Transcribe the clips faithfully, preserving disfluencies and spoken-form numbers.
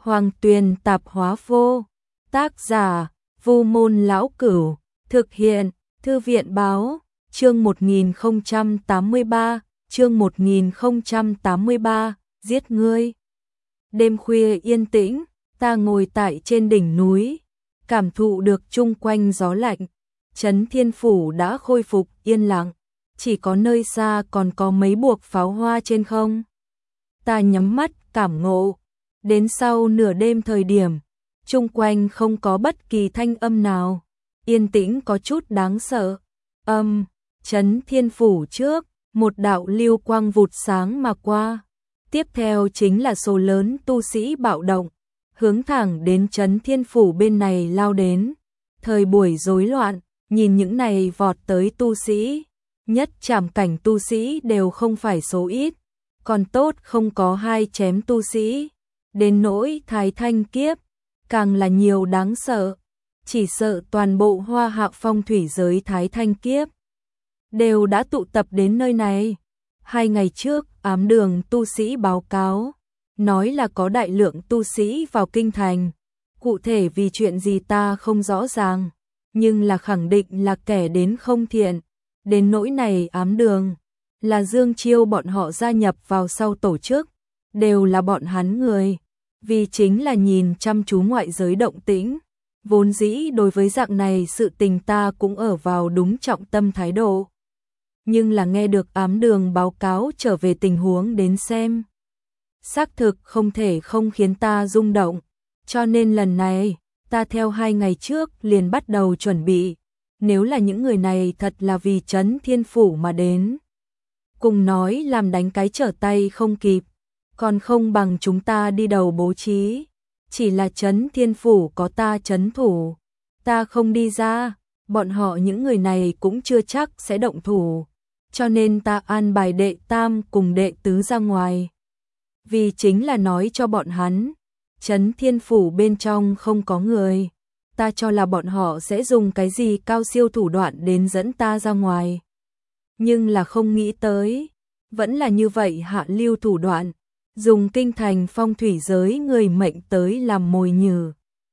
Hoàng Tuyền Tạp Hóa Vô. Tác giả: Vu Môn Lão Cửu. Thực hiện: Thư viện Báo. Chương một nghìn không trăm tám mươi ba, chương một nghìn không trăm tám mươi ba, giết ngươi. Đêm khuya yên tĩnh, ta ngồi tại trên đỉnh núi, cảm thụ được chung quanh gió lạnh. Trấn Thiên Phủ đã khôi phục yên lặng, chỉ có nơi xa còn có mấy buộc pháo hoa trên không. Ta nhắm mắt cảm ngộ, đến sau nửa đêm thời điểm, chung quanh không có bất kỳ thanh âm nào, yên tĩnh có chút đáng sợ. Âm, Trấn Thiên Phủ trước, một đạo lưu quang vụt sáng mà qua. Tiếp theo chính là số lớn tu sĩ bạo động, hướng thẳng đến Trấn Thiên Phủ bên này lao đến. Thời buổi rối loạn, nhìn những này vọt tới tu sĩ, nhất trảm cảnh tu sĩ đều không phải số ít, còn tốt không có hai chém tu sĩ. Đến nỗi Thái Thanh kiếp, càng là nhiều đáng sợ, chỉ sợ toàn bộ Hoa Hạ phong thủy giới Thái Thanh kiếp đều đã tụ tập đến nơi này. Hai ngày trước, ám đường tu sĩ báo cáo, nói là có đại lượng tu sĩ vào kinh thành. Cụ thể vì chuyện gì ta không rõ ràng, nhưng là khẳng định là kẻ đến không thiện. Đến nỗi này ám đường, là Dương Chiêu bọn họ gia nhập vào sau tổ chức, đều là bọn hắn người. Vì chính là nhìn chăm chú ngoại giới động tĩnh, vốn dĩ đối với dạng này sự tình ta cũng ở vào đúng trọng tâm thái độ. Nhưng là nghe được ám đường báo cáo trở về tình huống đến xem, xác thực không thể không khiến ta rung động, cho nên lần này, ta theo hai ngày trước liền bắt đầu chuẩn bị, nếu là những người này thật là vì Trấn Thiên Phủ mà đến. Cùng nói làm đánh cái trở tay không kịp, còn không bằng chúng ta đi đầu bố trí, chỉ là Trấn Thiên Phủ có ta trấn thủ, ta không đi ra, bọn họ những người này cũng chưa chắc sẽ động thủ. Cho nên ta an bài đệ tam cùng đệ tứ ra ngoài. Vì chính là nói cho bọn hắn, Trấn Thiên Phủ bên trong không có người. Ta cho là bọn họ sẽ dùng cái gì cao siêu thủ đoạn đến dẫn ta ra ngoài. Nhưng là không nghĩ tới, vẫn là như vậy hạ lưu thủ đoạn, dùng kinh thành phong thủy giới người mệnh tới làm mồi nhử.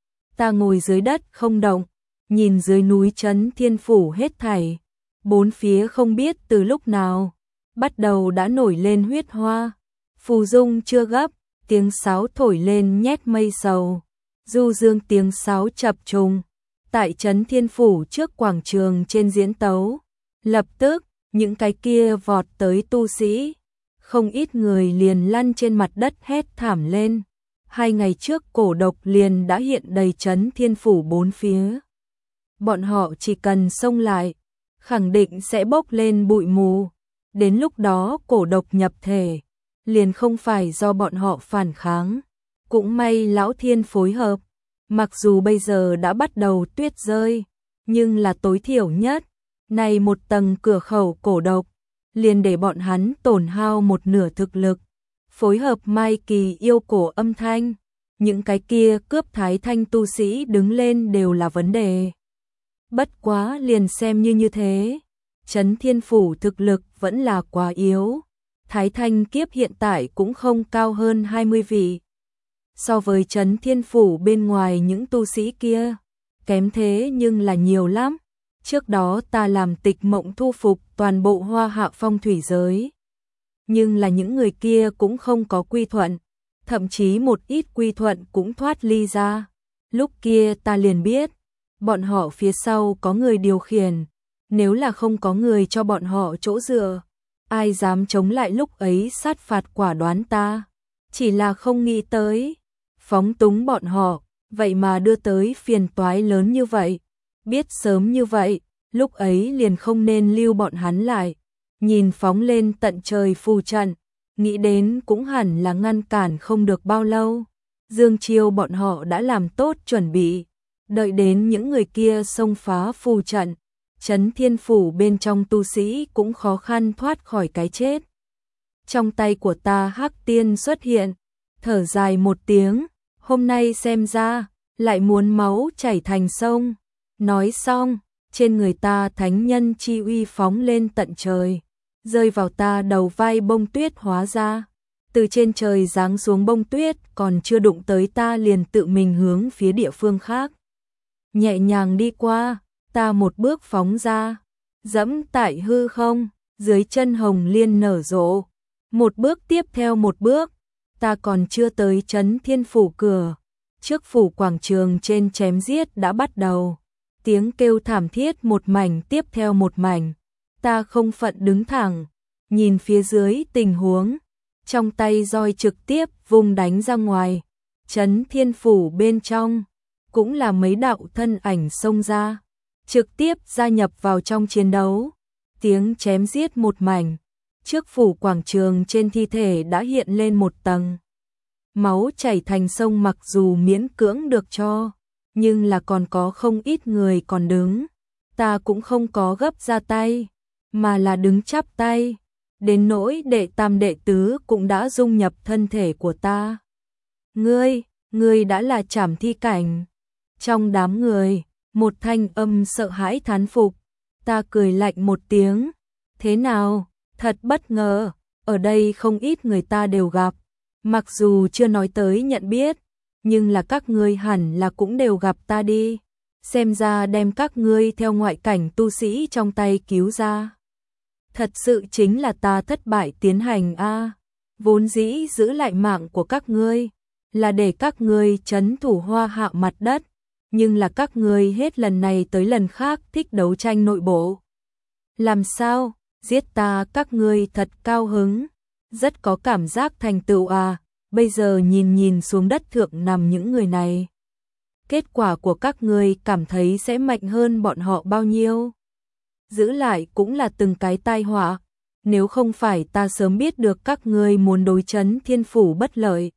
Ta ngồi dưới đất không động, nhìn dưới núi Trấn Thiên Phủ hết thảy. Bốn phía không biết từ lúc nào, bắt đầu đã nổi lên huyết hoa. Phù dung chưa gấp, tiếng sáo thổi lên nhét mây sầu. Du dương tiếng sáo chập trùng. Tại Trấn Thiên Phủ trước quảng trường trên diễn tấu. Lập tức, những cái kia vọt tới tu sĩ. Không ít người liền lăn trên mặt đất hét thảm lên. Hai ngày trước cổ độc liền đã hiện đầy Trấn Thiên Phủ bốn phía. Bọn họ chỉ cần xông lại, khẳng định sẽ bốc lên bụi mù. Đến lúc đó cổ độc nhập thể, liền không phải do bọn họ phản kháng. Cũng may Lão Thiên phối hợp, mặc dù bây giờ đã bắt đầu tuyết rơi, nhưng là tối thiểu nhất, này một tầng cửa khẩu cổ độc, liền để bọn hắn tổn hao một nửa thực lực. Phối hợp Mai Kỳ yêu cổ âm thanh, những cái kia cướp Thái Thanh tu sĩ đứng lên đều là vấn đề. Bất quá liền xem như như thế, Trấn Thiên Phủ thực lực vẫn là quá yếu. Thái Thanh kiếp hiện tại cũng không cao hơn hai mươi vị. So với Trấn Thiên Phủ bên ngoài những tu sĩ kia, kém thế nhưng là nhiều lắm. Trước đó ta làm tịch mộng thu phục toàn bộ Hoa Hạ phong thủy giới. Nhưng là những người kia cũng không có quy thuận, thậm chí một ít quy thuận cũng thoát ly ra. Lúc kia ta liền biết, bọn họ phía sau có người điều khiển, nếu là không có người cho bọn họ chỗ dựa, ai dám chống lại lúc ấy sát phạt quả đoán ta. Chỉ là không nghĩ tới, phóng túng bọn họ, vậy mà đưa tới phiền toái lớn như vậy. Biết sớm như vậy, lúc ấy liền không nên lưu bọn hắn lại. Nhìn phóng lên tận trời phù trận, nghĩ đến cũng hẳn là ngăn cản không được bao lâu. Dương Chiêu bọn họ đã làm tốt chuẩn bị. Đợi đến những người kia xông phá phù trận, Trấn Thiên Phủ bên trong tu sĩ cũng khó khăn thoát khỏi cái chết. Trong tay của ta Hắc Tiên xuất hiện, thở dài một tiếng, hôm nay xem ra, lại muốn máu chảy thành sông. Nói xong, trên người ta thánh nhân chi uy phóng lên tận trời, rơi vào ta đầu vai bông tuyết hóa ra. từ trên trời giáng xuống bông tuyết, còn chưa đụng tới ta liền tự mình hướng phía địa phương khác. Nhẹ nhàng đi qua, ta một bước phóng ra, dẫm tại hư không, dưới chân hồng liên nở rộ. Một bước tiếp theo một bước, ta còn chưa tới Trấn Thiên Phủ cửa. Trước phủ quảng trường trên chém giết đã bắt đầu. Tiếng kêu thảm thiết một mảnh tiếp theo một mảnh. Ta không phận đứng thẳng, nhìn phía dưới tình huống. Trong tay roi trực tiếp vung đánh ra ngoài. Trấn Thiên Phủ bên trong, cũng là mấy đạo thân ảnh xông ra. Trực tiếp gia nhập vào trong chiến đấu. Tiếng chém giết một mảnh. Trước phủ quảng trường trên thi thể đã hiện lên một tầng. Máu chảy thành sông, mặc dù miễn cưỡng được cho, nhưng là còn có không ít người còn đứng. Ta cũng không có gấp ra tay, mà là đứng chắp tay. Đến nỗi đệ tam đệ tứ cũng đã dung nhập thân thể của ta. Ngươi, ngươi đã là trảm thi cảnh. Trong đám người, một thanh âm sợ hãi thán phục. Ta cười lạnh một tiếng. Thế nào? Thật bất ngờ, ở đây không ít người ta đều gặp. Mặc dù chưa nói tới nhận biết, nhưng là các ngươi hẳn là cũng đều gặp ta đi. Xem ra đem các ngươi theo ngoại cảnh tu sĩ trong tay cứu ra. Thật sự chính là ta thất bại tiến hành a. Vốn dĩ giữ lại mạng của các ngươi, là để các ngươi trấn thủ Hoa Hạ mặt đất. Nhưng là các ngươi hết lần này tới lần khác thích đấu tranh nội bộ. Làm sao? Giết ta các ngươi thật cao hứng, rất có cảm giác thành tựu à, bây giờ nhìn nhìn xuống đất thượng nằm những người này. Kết quả của các ngươi cảm thấy sẽ mạnh hơn bọn họ bao nhiêu? Giữ lại cũng là từng cái tai họa, nếu không phải ta sớm biết được các ngươi muốn đối Trấn Thiên Phủ bất lợi.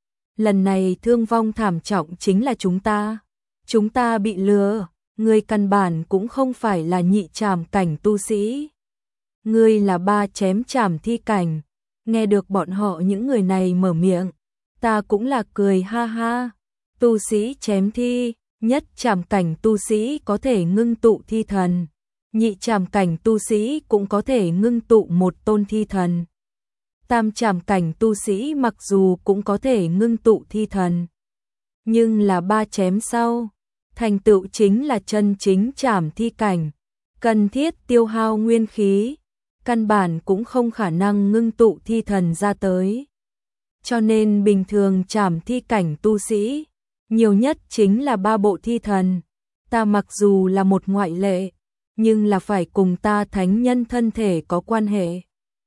Lần này thương vong thảm trọng chính là chúng ta, chúng ta bị lừa, ngươi căn bản cũng không phải là nhị trảm cảnh tu sĩ. Ngươi là ba chém trảm thi cảnh. Nghe được bọn họ những người này mở miệng, ta cũng là cười ha ha. Tu sĩ chém thi, nhất trảm cảnh tu sĩ có thể ngưng tụ thi thần, nhị trảm cảnh tu sĩ cũng có thể ngưng tụ một tôn thi thần. Tam trảm cảnh tu sĩ mặc dù cũng có thể ngưng tụ thi thần, nhưng là ba chém sau, thành tựu chính là chân chính trảm thi cảnh, cần thiết tiêu hao nguyên khí. Căn bản cũng không khả năng ngưng tụ thi thần ra tới. Cho nên bình thường trảm thi cảnh tu sĩ, nhiều nhất chính là ba bộ thi thần. Ta mặc dù là một ngoại lệ, nhưng là phải cùng ta thánh nhân thân thể có quan hệ.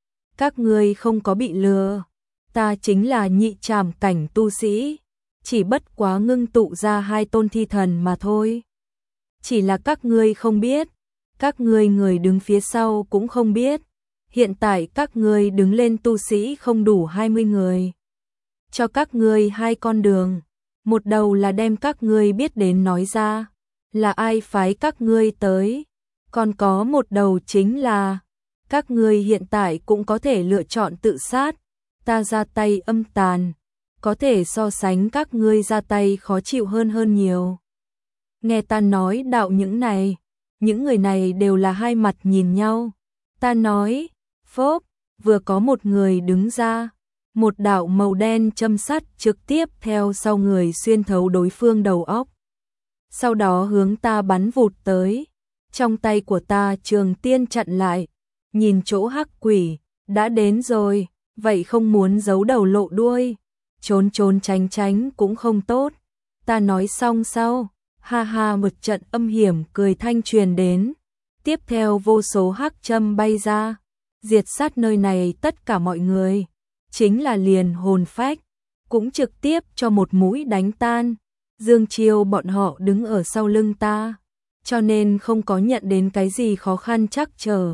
Các ngươi không có bị lừa, ta chính là nhị trảm cảnh tu sĩ, chỉ bất quá ngưng tụ ra hai tôn thi thần mà thôi. Chỉ là các ngươi không biết, các ngươi người đứng phía sau cũng không biết. Hiện tại các ngươi đứng lên tu sĩ không đủ hai mươi người. Cho các ngươi hai con đường. Một đầu là đem các ngươi biết đến nói ra. Là ai phái các ngươi tới. Còn có một đầu chính là các ngươi hiện tại cũng có thể lựa chọn tự sát. Ta ra tay âm tàn. Có thể so sánh các ngươi ra tay khó chịu hơn hơn nhiều. Nghe ta nói đạo những này. Những người này đều là hai mặt nhìn nhau. Ta nói, phốp, vừa có một người đứng ra, một đạo màu đen châm sắt trực tiếp theo sau người xuyên thấu đối phương đầu óc. Sau đó hướng ta bắn vụt tới, trong tay của ta trường tiên chặn lại, nhìn chỗ hắc quỷ, đã đến rồi, vậy không muốn giấu đầu lộ đuôi, trốn trốn tránh tránh cũng không tốt. Ta nói xong sau, ha ha một trận âm hiểm cười thanh truyền đến, tiếp theo vô số hắc châm bay ra. Diệt sát nơi này tất cả mọi người, chính là liền hồn phách, cũng trực tiếp cho một mũi đánh tan. Dương Chiêu bọn họ đứng ở sau lưng ta, cho nên không có nhận đến cái gì khó khăn chắc trở.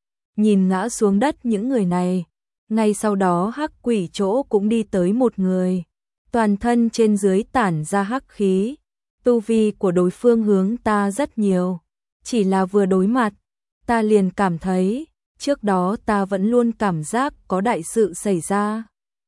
Nhìn ngã xuống đất những người này, ngay sau đó hắc quỷ chỗ cũng đi tới một người, toàn thân trên dưới tản ra hắc khí, tu vi của đối phương hướng ta rất nhiều, chỉ là vừa đối mặt, ta liền cảm thấy, trước đó ta vẫn luôn cảm giác có đại sự xảy ra.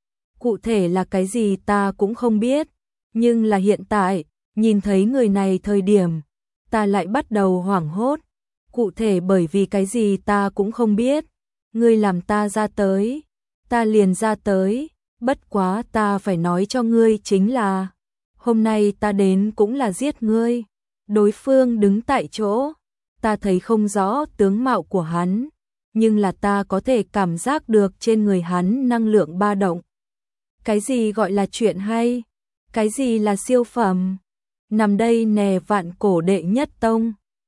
Cụ thể là cái gì ta cũng không biết, nhưng là hiện tại, nhìn thấy người này thời điểm, ta lại bắt đầu hoảng hốt. Cụ thể bởi vì cái gì ta cũng không biết, ngươi làm ta ra tới, ta liền ra tới, Bất quá ta phải nói cho ngươi chính là, hôm nay ta đến cũng là giết ngươi. Đối phương đứng tại chỗ, ta thấy không rõ tướng mạo của hắn, nhưng là ta có thể cảm giác được trên người hắn năng lượng ba động. Cái gì gọi là chuyện hay? Cái gì là siêu phẩm? Nằm đây nè vạn cổ đệ nhất tông,